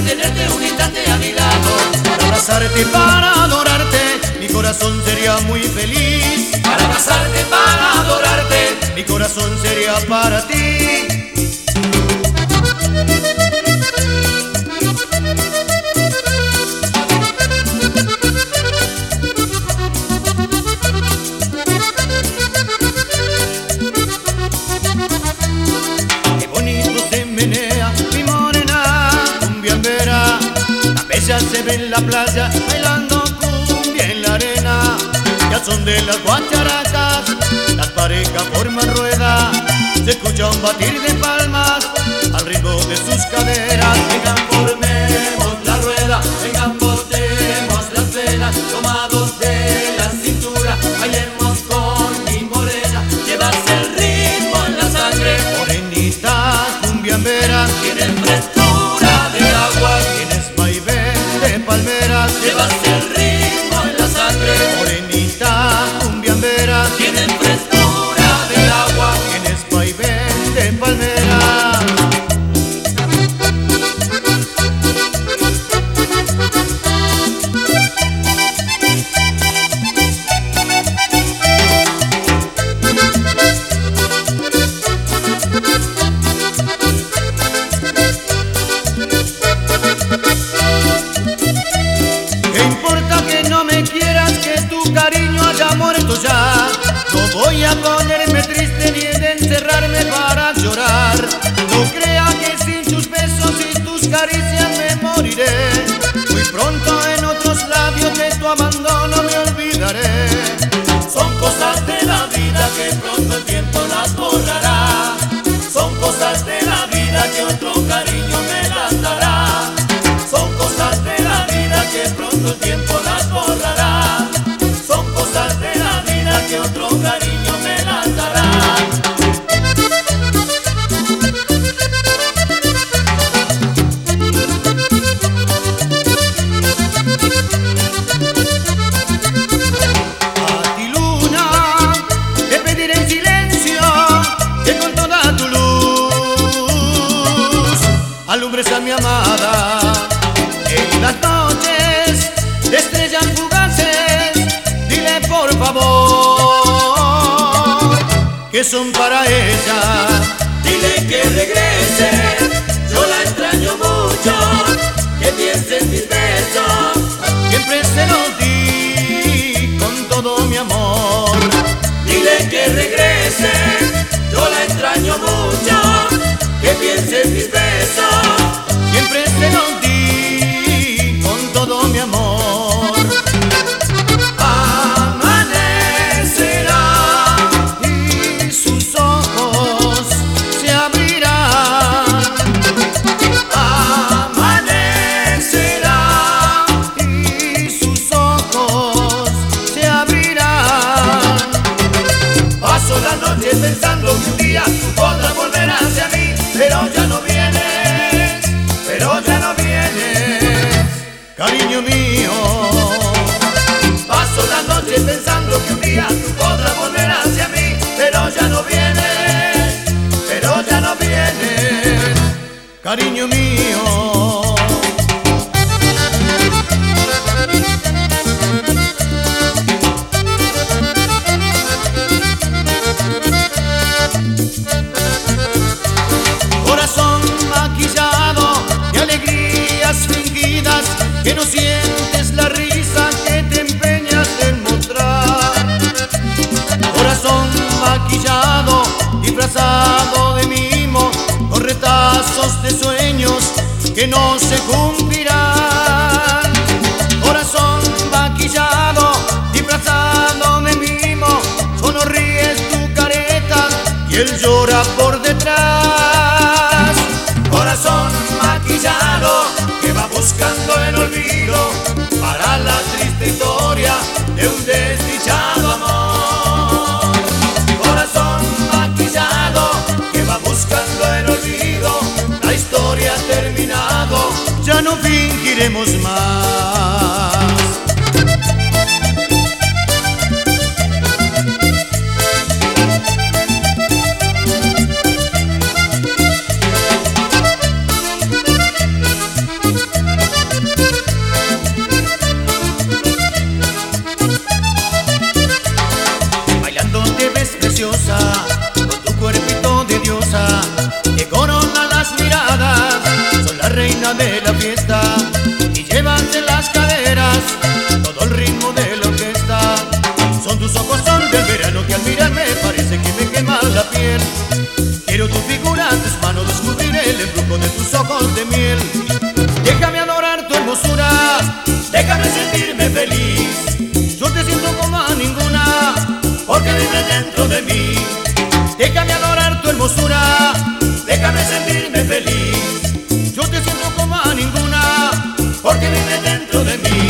tenerte un instante a mi lado. Para abrazarte, para adorarte, mi corazón sería muy feliz. Para abrazarte, para adorarte, mi corazón sería para ti. Qué bonito se menea mi morena cumbiambera. La bella se ve en la playa bailando cumbia en la arena. Y al son de las guacharacas las parejas forman rueda. Se escucha un batir de palmas al ritmo de sus caderas. vengan formemos la rueda, vengan botemos las velas, tomados de la cintura, bailemos con mi morena, llevas el ritmo en la sangre, Morenita cumbiambera, tienes frescura de agua, tienes vaivén de palmeras. llevas el ritmo en la sangre, Morenita cumbiambera, tienes frescura del agua, tienes vaivén de palmeras. ¿Qué importa que no me quieras, que tu cariño haya muerto ya? No voy a ponerme triste ni de encerrarme para llorar. No crea que sin tus besos y tus caricias me moriré. Muy pronto en otros labios de tu abandono me olvidaré. son cosas de la vida que pronto el tiempo las borrará, son cosas de la vida que otro cariño me las dará, son cosas de la vida que pronto el tiempo las borrará, son cosas de la vida que otro cariño me las dará. A ti luna te pediré en silencio que con toda tu luz alumbres a mi amada. En las noches de estrellas fugaces, dile por favor que son para ella. Dile que regrese, yo la extraño mucho, que piense en mis besos, Siempre se los di con todo mi amor. dile que regrese, yo la extraño mucho, que piense en mis besos, Siempre se los di con todo mi amor. amanecerá, Y sus ojos se abrirán. amanecerá, Y sus ojos se abrirán. paso la noche pensando que un día tú podrás volver hacia mí, pero ya no vienes, pero ya no vienes. Cariño mío, Paso la noche pensando que un día tú podrás volver hacia mí, pero ya no vienes, pero ya no vienes. cariño mío. Corazón maquillado de alegrías fingidas, que no sientes la risa que te empeñas en mostrar. Corazón maquillado, disfrazado de mimo, con retazos de sueños que no se cumplirán. Corazón maquillado, disfrazado de mimo, solo ríes tu careta y él llora por detrás. Corazón maquillado que va buscando el olvido para la triste historia de un desdichado amor. Corazón maquillado que va buscando el olvido, la historia ha terminado. Ya no fingiremos más. de la fiesta y llevas en las caderas todo el ritmo de la orquesta. Son tus ojos, son del verano que al mirarme parece que me queman la piel. Quiero tu figura, tus manos, descubrir el embrujo de tus ojos de miel. Déjame adorar tu hermosura, Déjame sentirme feliz, yo te siento como a ninguna, porque vive dentro de mí. déjame adorar tu hermosura, Déjame sentirme feliz, yo te siento como a ninguna. porque vive dentro de mí.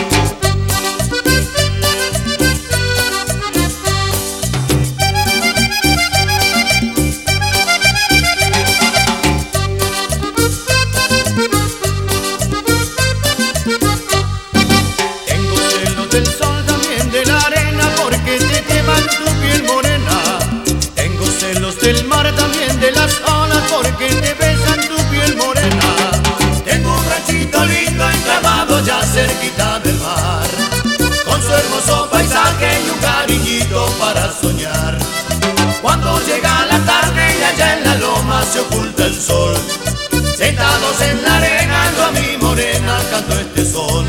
Tengo celos del sol, también de la arena, porque te queman tu piel morena. Tengo celos del mar, también de las olas, porque te besan tu piel morena. Tengo un ranchito lindo enclavado ya cerquita del mar, con su hermoso paisaje y un cariñito para soñar. Cuando llega la tarde y allá en la loma se oculta el sol, sentados en la arena yo a mi morena canto este son.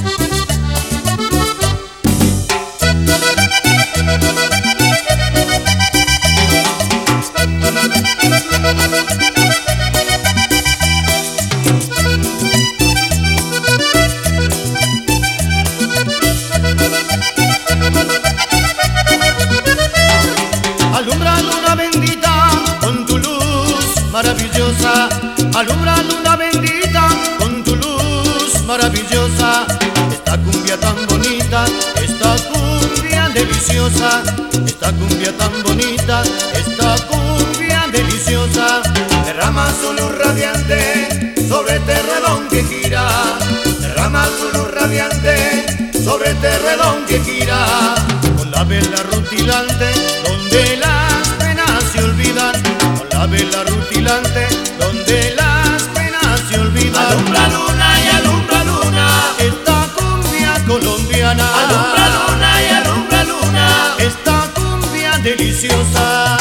Alumbra luna bendita con tu luz maravillosa, alumbra luna bendita con tu luz maravillosa. Esta cumbia tan bonita, esta cumbia deliciosa, esta cumbia tan bonita, esta cumbia deliciosa. Derrama su luz radiante sobre este redón que gira, derrama su luz radiante sobre este redón que gira. Con la vela rutilante donde las penas se olvidan, con la vela rutilante donde las penas se olvidan. Alumbra luna y alumbra luna, Esta cumbia colombiana, alumbra luna y alumbra luna. esta cumbia deliciosa.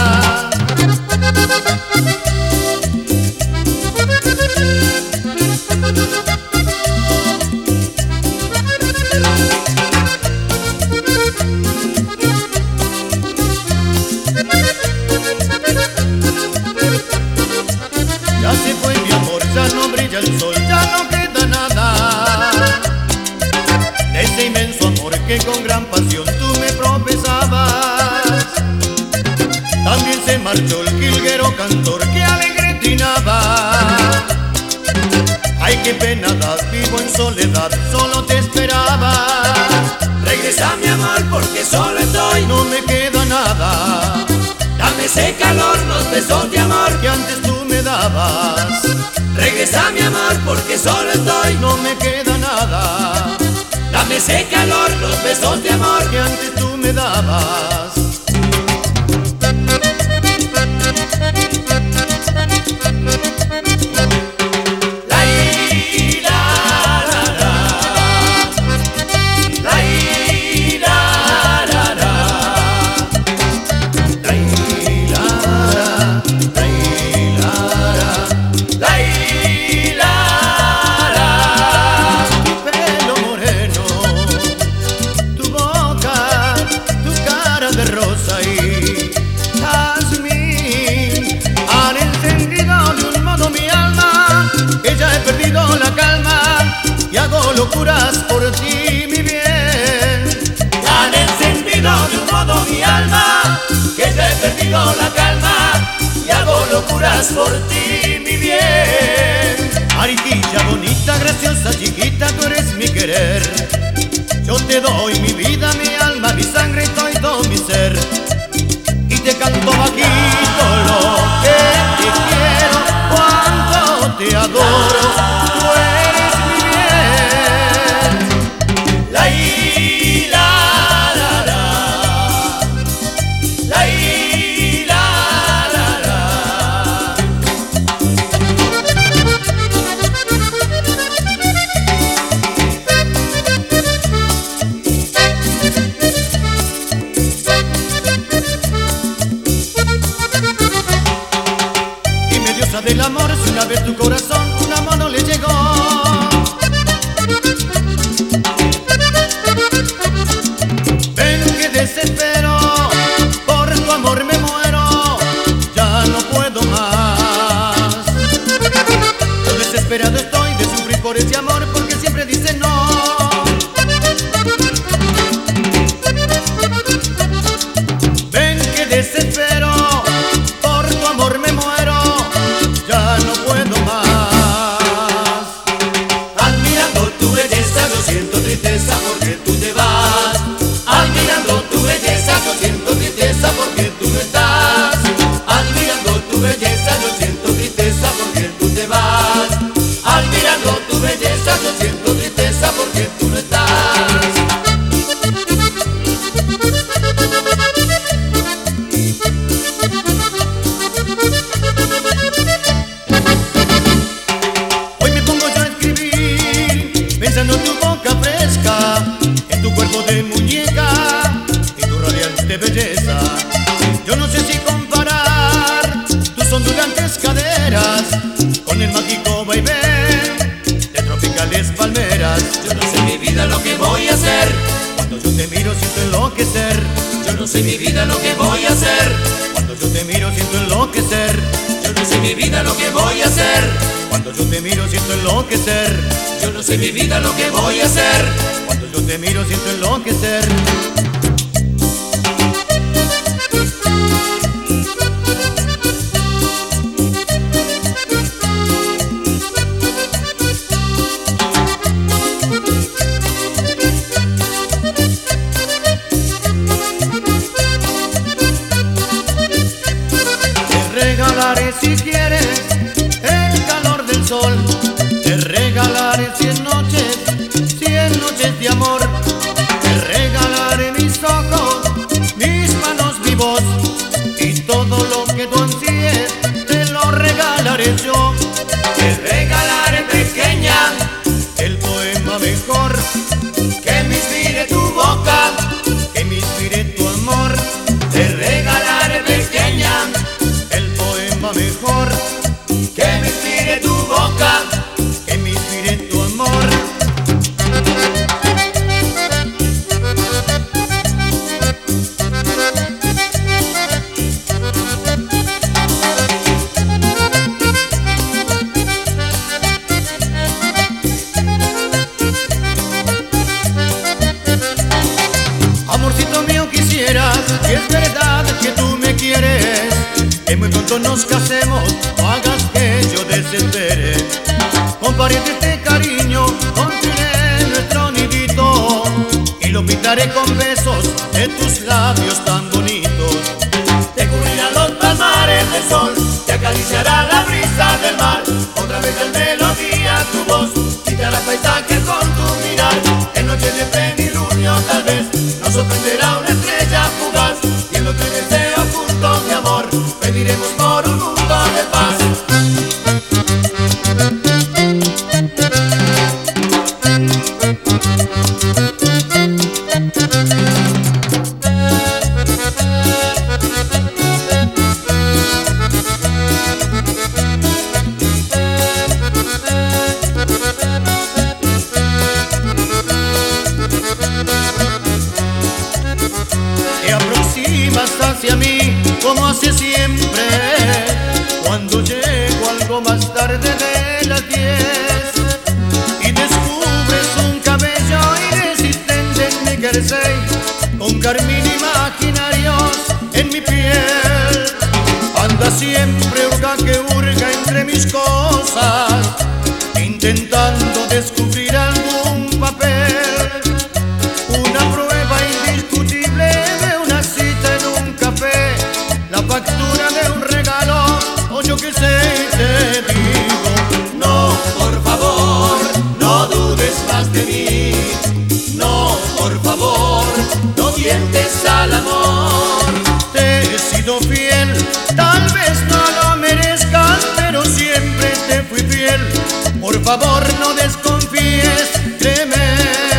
Ya se fue mi amor, ya no brilla el sol, ya no queda nada de ese inmenso amor que con gran pasión tú me profesabas. También se marchó el jilguero cantor que alegre trinaba. Ay, qué pena da, vivo en soledad, solo te esperaba. Regresa mi amor porque solo estoy, No me queda nada dame ese calor, los besos de amor. que antes tú me dabas. Regresa mi amor porque solo estoy, No me queda nada dame ese calor, los besos de amor. que antes tú me dabas. La i, la, la. La i, la, la. La hilara, la hilara, La i, la, la. tu pelo moreno, tu boca, tu cara de rosa y jazmín han encendido de un modo mi alma, que ya he perdido la calma y hago locuras por ti, mi bien. Han encendido de un modo mi alma, que ya he perdido la calma y hago locuras por ti, mi bien. Mariquilla bonita, graciosa, chiquita, tú eres mi querer. Yo te doy mi vida, mi alma, mi sangre y todo mi ser. Y te canto bajito lo que te quiero, cuánto te adoro, tú eres mi bien. La i, la, la. La i, la, la. Dime diosa del amor, si una vez tu corazón una mano le Desesperado estoy de sufrir por ese amor, porque siempre dice no. Ven que desespero, por tu amor me muero, ya no puedo más. Admirando tu belleza yo siento tristeza porque tú te vas. Admirando tu belleza yo siento tristeza porque tú no estás. Admirando tu belleza yo siento tristeza porque tú te vas. Admirando tu belleza yo siento tristeza porque tú no estás. Hoy me pongo yo a escribir pensando en tu boca fresca, en tu cuerpo de muñeca y tu radiante belleza. Yo no sé si comparar tus ondulantes caderas con el mágico vaivén de tropicales palmeras. Yo no sé mi vida lo que voy a hacer. Cuando yo te miro siento enloquecer. Yo no sé mi vida lo que voy a hacer. Cuando yo te miro siento enloquecer. Yo no sé mi vida lo que voy a hacer. Cuando yo te miro siento enloquecer. Yo no sé mi vida lo que voy a hacer. Cuando yo te miro siento enloquecer. Regalaré si quieres el calor del sol. Te regalaré 100 noches de amor. Te regalaré mis ojos, mis manos, mi voz, y todo lo que tú ansíes te lo regalaré yo. Te regalaré, pequeña, El poema mejor, que me inspire tu boca. que me inspire tu amor. Te regalaré, pequeña, El poema mejor, que me inspire tu boca. que me inspire tu amor. Amorcito mío, quisieras, si es verdad que tú me quieres, que muy pronto nos casemos, o hagas que yo desespere. Compartirte este cariño, construiré nuestro nidito y lo pintaré con besos de tus labios tan bonitos. Te cubrirán los palmares del sol, te acariciará la brisa del mar. Otra vez el melodía tu voz, pintarás paisajes con tu mirar. En noche de plenilunio tal vez nos sorprenderá una estrella fugaz. Y en lo que deseo juntos de amor, pediremos por un mundo de paz. Te aproximas hacia mí como hace siempre, cuando llego algo más tarde de las 10 y descubres un cabello irresistente en mi jersey, con carmín imaginarios en mi piel. Anda siempre hurga que hurga entre mis cosas, intentando descubrir algún papel. Una prueba indiscutible de una cita en un café, la factura de un regalo, o yo qué sé, te digo. No, por favor, no dudes más de mí. No, por favor, no tientes al amor. Te he sido fiel, tal vez no lo merezcas, pero siempre te fui fiel. Por favor, no desconfíes, créeme.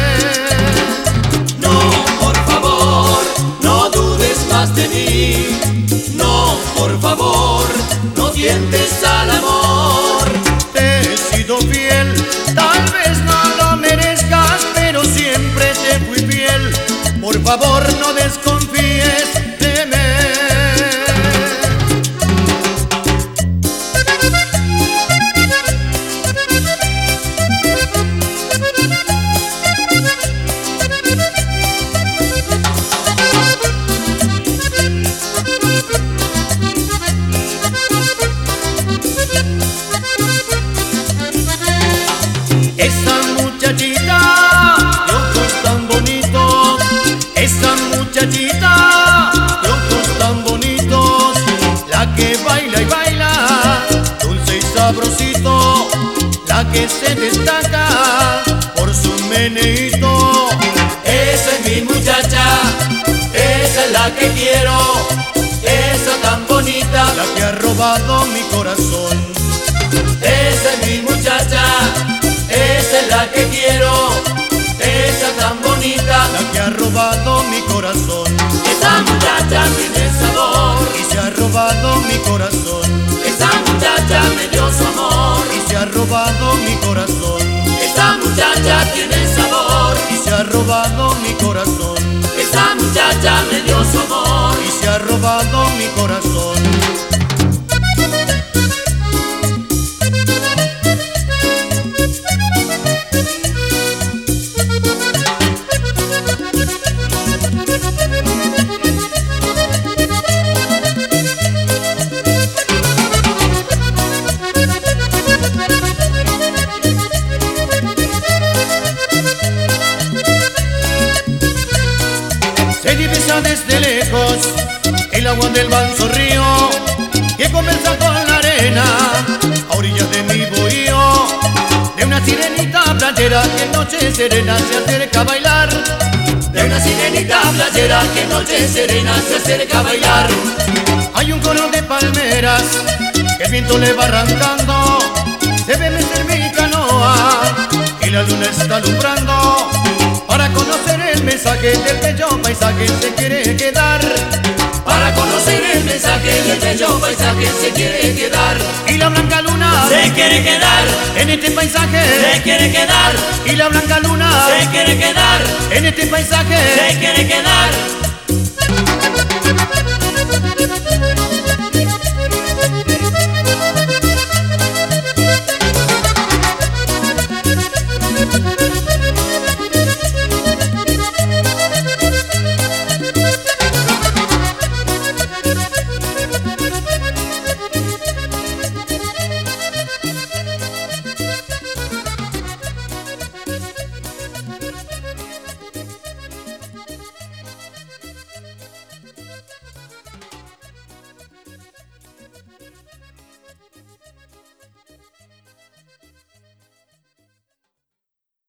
No, por favor, no dudes más de mí. No, por favor, no tientes al amor. Te he sido fiel, tal vez no lo merezcas, pero siempre te fui fiel. Por favor, no desconfíes de mí. la que se destaca por su meneíto. Esa es mi muchacha, esa es la que quiero, esa tan bonita, la que ha robado mi corazón. Esa es mi muchacha, esa es la que quiero, esa tan bonita, la que ha robado mi corazón. Esa muchacha tiene sabor y se ha robado mi corazón. Esa muchacha me dio su amor y se ha robado mi corazón. Esa muchacha tiene sabor y se ha robado mi corazón. Esa muchacha me dio su amor y se ha robado mi corazón. Se divisa desde lejos el agua del manso río que conversa con la arena a orillas de mi bohío, de una sirenita playera que en noche serena se acerca a bailar, de una sirenita playera que en noche serena se acerca a bailar. Hay un coro de palmeras que el viento le va arrancando, se ve mecer mi canoa y la luna está alumbrando. Para conocer el mensaje del bello paisaje se quiere quedar. Para conocer el mensaje del bello paisaje se quiere quedar. Y la blanca luna se quiere quedar en este paisaje. Se quiere quedar. Y la blanca luna se quiere quedar en este paisaje. Se quiere quedar.